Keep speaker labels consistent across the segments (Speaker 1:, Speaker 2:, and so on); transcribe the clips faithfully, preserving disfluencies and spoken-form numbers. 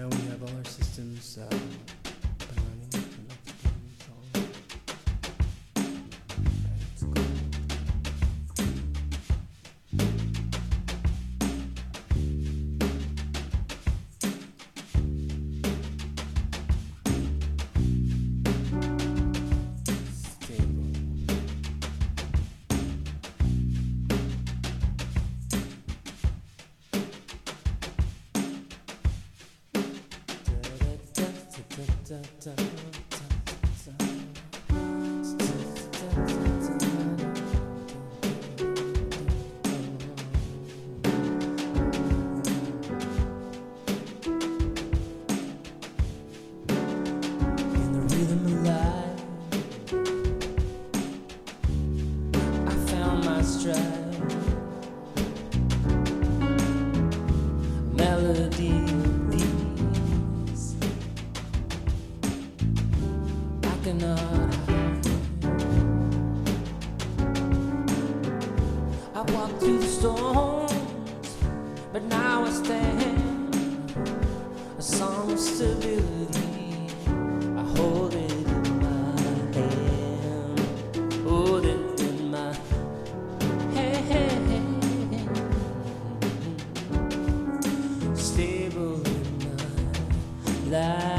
Speaker 1: Now we have all our systems uh, up and running. We'd like to play a new song. It's called Da, da, da, da, in the rhythm of life, I found my stride. Melody. Cannot hide. I walked through the storms, but now I stand. A song of stability, I hold it in my hand. Hold it in my hand. Stable in my life.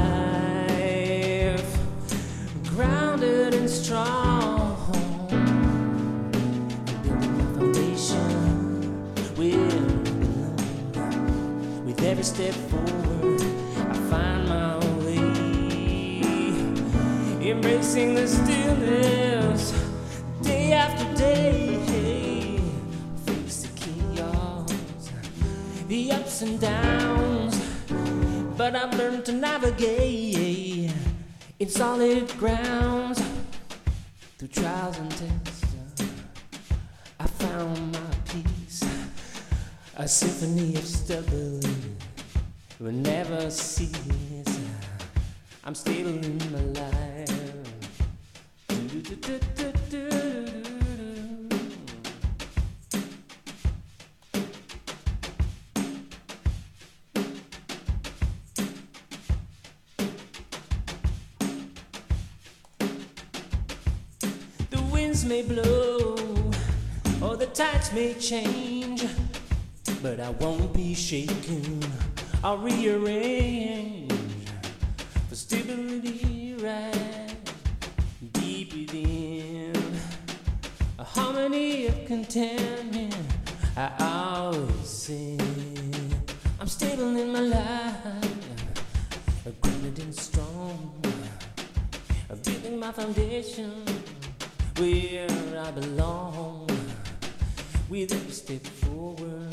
Speaker 1: Grounded and strong, building my foundation where I belong. With every step forward, I find my way, embracing the stillness day after day. Face the chaos, the ups and downs, but I've learned to navigate in solid grounds. Through trials and tests, I found my peace. A symphony of stability will never cease. I'm stable in my life. May blow or the tides may change, but I won't be shaken. I'll rearrange for stability right deep within. A harmony of contentment I always sing. I'm stable in my life, grounded and strong, building my foundation where I belong. With every step forward,